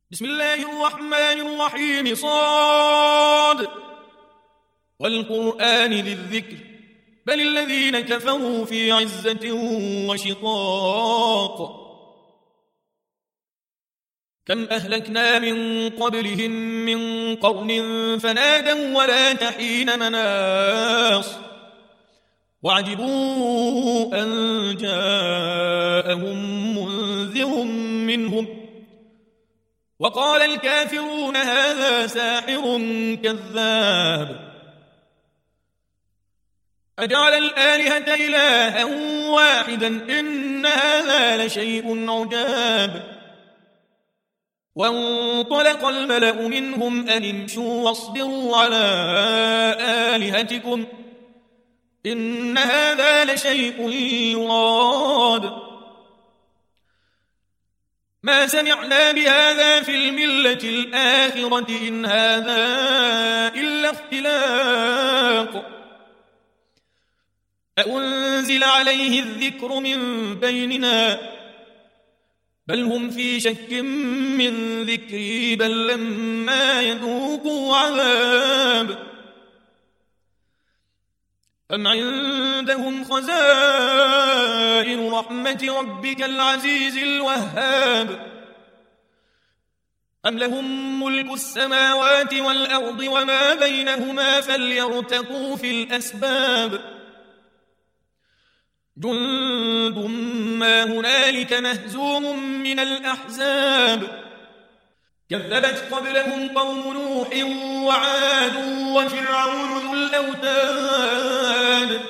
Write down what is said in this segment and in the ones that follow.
بسم الله الرحمن الرحيم صاد والقرآن ذي الذكر بل الذين كفروا في عزة وشقاق كم أهلكنا من قبلهم من قرن فنادوا ولا تحين مناص وعجبوا أن جاءهم منذر منهم وقال الكافرون هذا ساحر كذاب أجعل الآلهة إلها واحدا إن هذا لشيء عجاب وانطلق الملأ منهم أن امشوا واصبروا على آلهتكم إن هذا لشيء يراد ما سمعنا بهذا في الملة الآخرة إن هذا إلا اختلاق أأنزل عليه الذكر من بيننا بل هم في شك من ذكري بل لما يذوقوا عذاب أم عندهم خزائن رحمة ربك العزيز الوهاب أم لهم ملك السماوات والأرض وما بينهما فليرتقوا في الأسباب جند ما هنالك مهزوم من الأحزاب كذبت قبلهم قوم نوح وعاد وفرعون ذو الأوتاد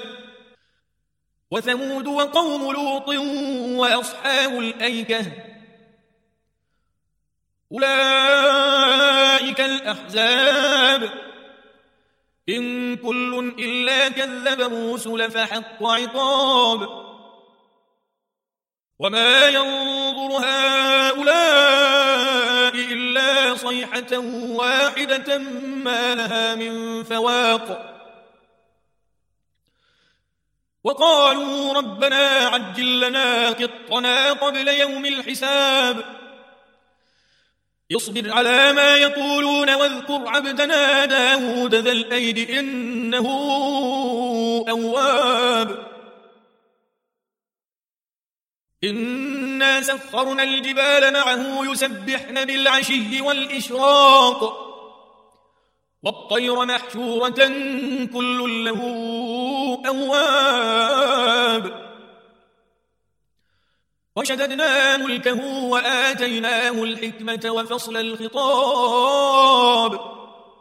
وثمود وقوم لوط وأصحاب الأيكة أولئك الأحزاب إن كل إلا كذب الرسل فحق عقاب وما ينظر هؤلاء إلا صيحة واحدة ما لها من فواق وقالوا ربنا عجل لنا قطنا قبل يوم الحساب اصبر على ما يقولون واذكر عبدنا داود ذا الأيد إنه أواب إنا سخرنا الجبال معه يسبحن بالعشي والإشراق والطير محشورة كل له أواب وشددنا ملكه وآتيناه الحكمة وفصل الخطاب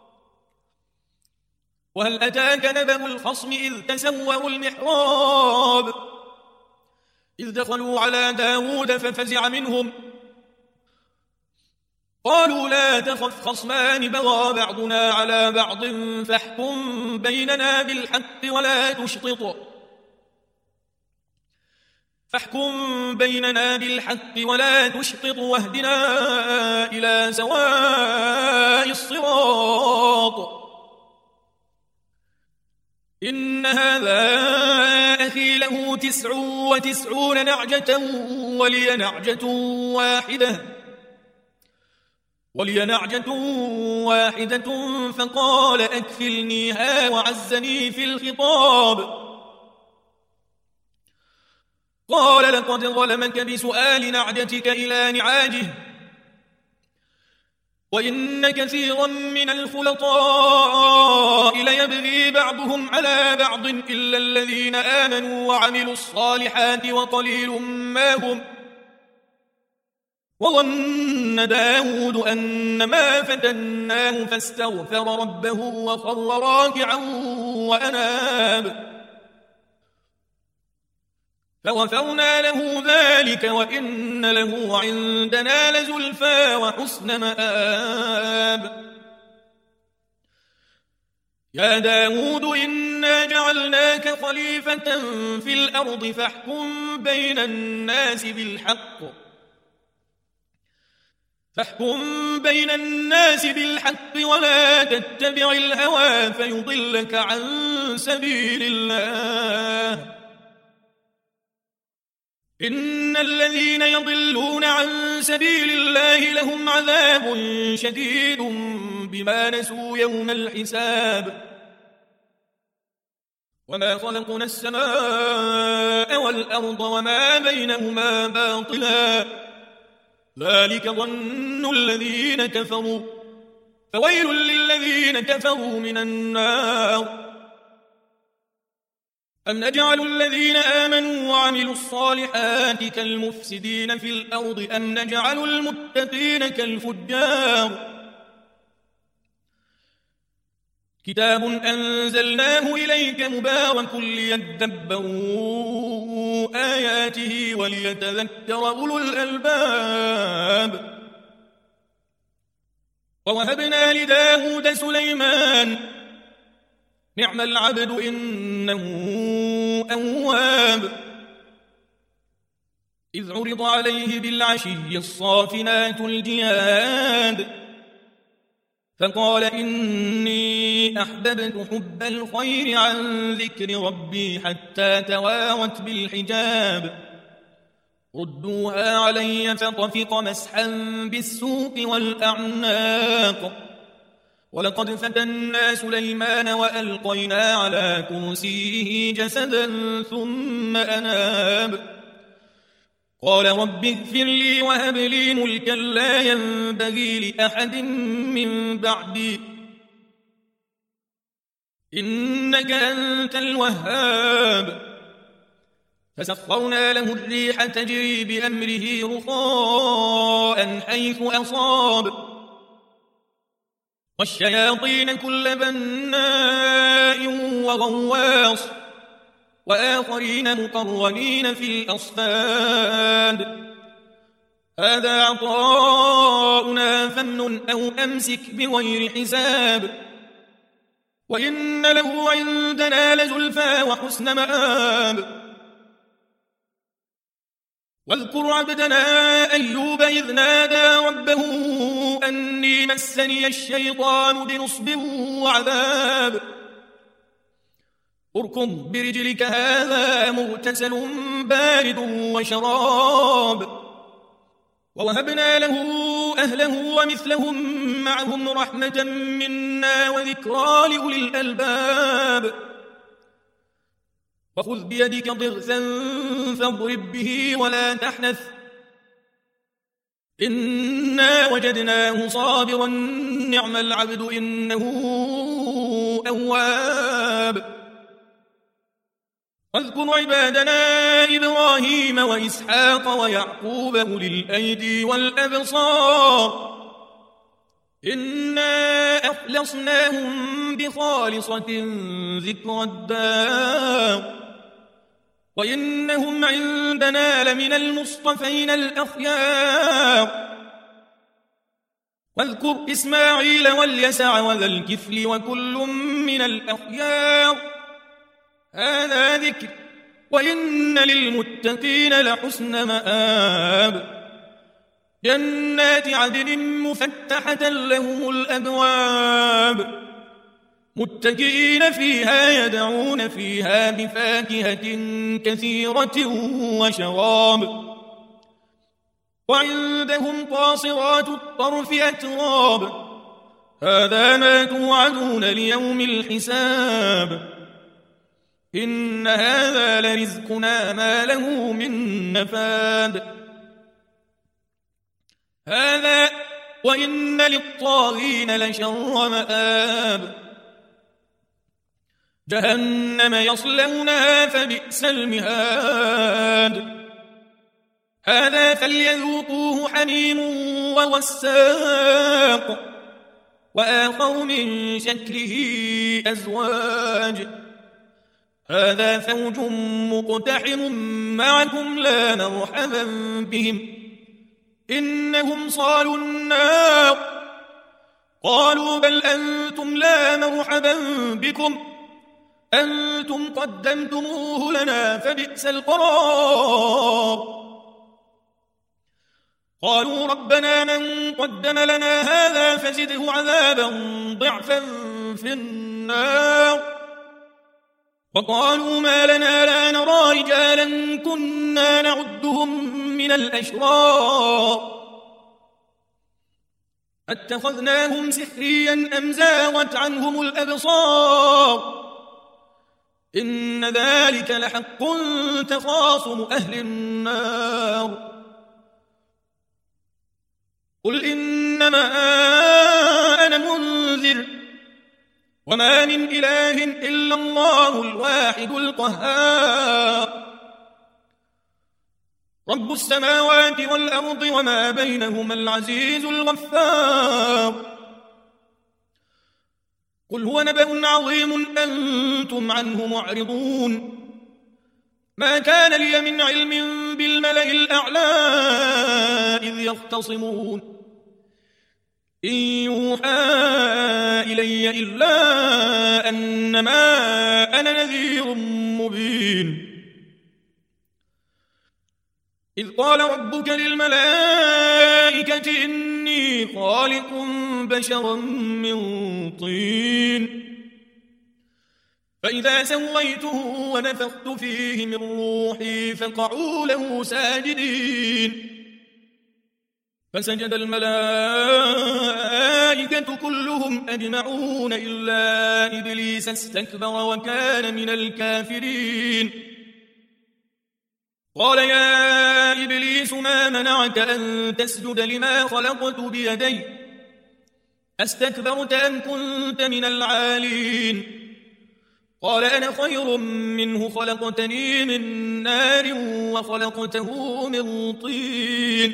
وهل أتاك نبأ الخصم إذ تسوروا المحراب إذ دخلوا على داود ففزع منهم قالوا لا تخف خصمان بغى بعضنا على بعض فاحكم بيننا بالحق ولا تشطط واهدنا إلى سواء الصراط إن هذا أخي له 99 نعجة ولي نعجة واحدة فقال أكفلنيها وعزني في الخطاب قال لقد ظلمك بسؤال نعجتك إلى نعاجه وإن كثيرا من الخلطاء ليبغي بعضهم على بعض إلا الذين آمنوا وعملوا الصالحات وقليل ما هم وظن داود أنما فتناه فاستغفر ربه وخر راكعا وأناب فغفرنا له ذلك وإن له عندنا لزلفى وحسن مآب يا داود إنا جعلناك خليفة في الأرض فاحكم بين الناس بالحق ولا تتبع الهوى فيضلك عن سبيل الله إن الذين يضلون عن سبيل الله لهم عذاب شديد بما نسوا يوم الحساب وما خلقنا السماء والأرض وما بينهما باطلا ذلك ظن الذين كفروا فويل للذين كفروا من النار أم نجعل الذين آمنوا وعملوا الصالحات كالمفسدين في الأرض أم نجعل المتقين كالفجار كتاب أنزلناه إليك مبارك ليدبروا آياته وليتذكر أولو الألباب ووهبنا لداود سليمان نعم العبد إنه أواب إذ عرض عليه بالعشي الصافنات الجياد فقال إني أحببت حب الخير عن ذكر ربي حتى توارت بالحجاب ردوها علي فطفق مسحا بالسوق والأعناق ولقد فتنا سليمان وألقينا على كرسيه جسدا ثم أناب قال رب اغفر لي وهب لي ملكا لا ينبغي لأحد من بعدي إنك أنت الوهاب فسخرنا له الريح تجري بأمره رخاء حيث أصاب والشياطين كل بناء وغواص وآخرين مقرنين في الأصفاد هذا عطاؤنا فامنن أو أمسك بغير حساب وإن له عندنا لزلفى وحسن مآب واذكر عبدنا أيوب إذ نادى ربه أني مسني الشيطان بنصب وعذاب اركض برجلك هذا مغتسل بارد وشراب ووهبنا له أهله ومثلهم معهم رحمة منا وذكرى لأولي الألباب وخذ بيدك ضغثا فاضرب به ولا تحنث إنا وجدناه صابرا نعم العبد إنه أواب واذكر عبادنا إبراهيم وإسحاق ويعقوب أولي الأيدي والأبصار إنا أخلصناهم بخالصة ذكر الدار وإنهم عندنا لمن المصطفين الأخيار واذكر إسماعيل واليسع وذا الكفل وكل من الأخيار هذا ذكر وإن للمتقين لحسن مآب جنات عدن مفتحة لهم الأبواب متكئين فيها يدعون فيها بفاكهة كثيرة وشراب وعندهم قاصرات الطرف أتراب هذا ما توعدون ليوم الحساب إن هذا لرزقنا ما له من نفاد هذا وإن للطاغين لشر مآب جهنم يصلونها فبئس المهاد هذا فليذوقوه حميم وغساق وآخر من شكله أزواج هذا فوج مقتحم معكم لا مرحبا بهم إنهم صالوا النار قالوا بل أنتم لا مرحبا بكم أنتم قدمتموه لنا فبئس القرار قالوا ربنا من قدم لنا هذا فزده عذابا ضعفا في النار وقالوا ما لنا لا نرى رجالا كنا نعدهم من الأشرار اتخذناهم سحريا أم زاغت عنهم الأبصار إن ذلك لحق تخاصم أهل النار قل إنما أنا منذر وما من إله إلا الله الواحد القهار رب السماوات والأرض وما بينهما العزيز الغفار قل هو نبأ عظيم أنتم عنه معرضون ما كان لي من علم بالملأ الأعلى إذ يختصمون إن يوحى إلي إلا أنما أنا نذير مبين إذ قال ربك للملائكة إني خالق بشرا من طين فإذا سويته ونفخت فيه من روحي فقعوا له ساجدين فسجد الملائكة كلهم أجمعون إلا إبليس استكبر وكان من الكافرين قال يا إبليس ما منعك أن تسجد لما خلقت بيدي أستكبرت أم كنت من العالين قال أنا خير منه خلقتني من نار وخلقته من طين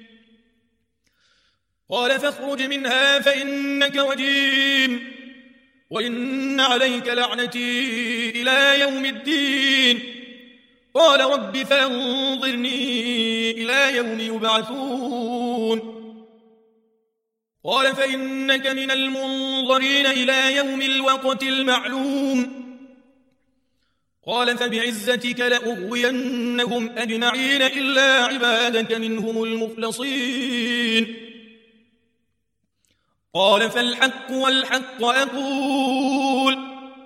قال فاخرج منها فإنك رجيم وإن عليك لعنتي إلى يوم الدين قال رب فانظرني إلى يوم يبعثون قال فإنك من المنظرين إلى يوم الوقت المعلوم قال فبعزتك لأغوينهم أجمعين إلا عبادك منهم المخلصين قال فالحق والحق أقول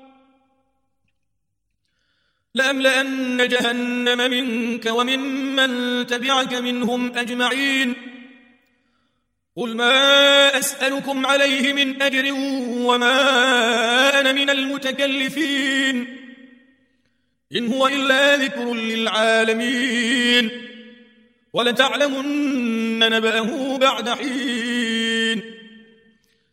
لأملأن جهنم منك وممن تبعك منهم أجمعين قل ما أسألكم عليه من أجر وما أنا من المتكلفين إن هو إلا ذكر للعالمين ولتعلمن نبأه بعد حين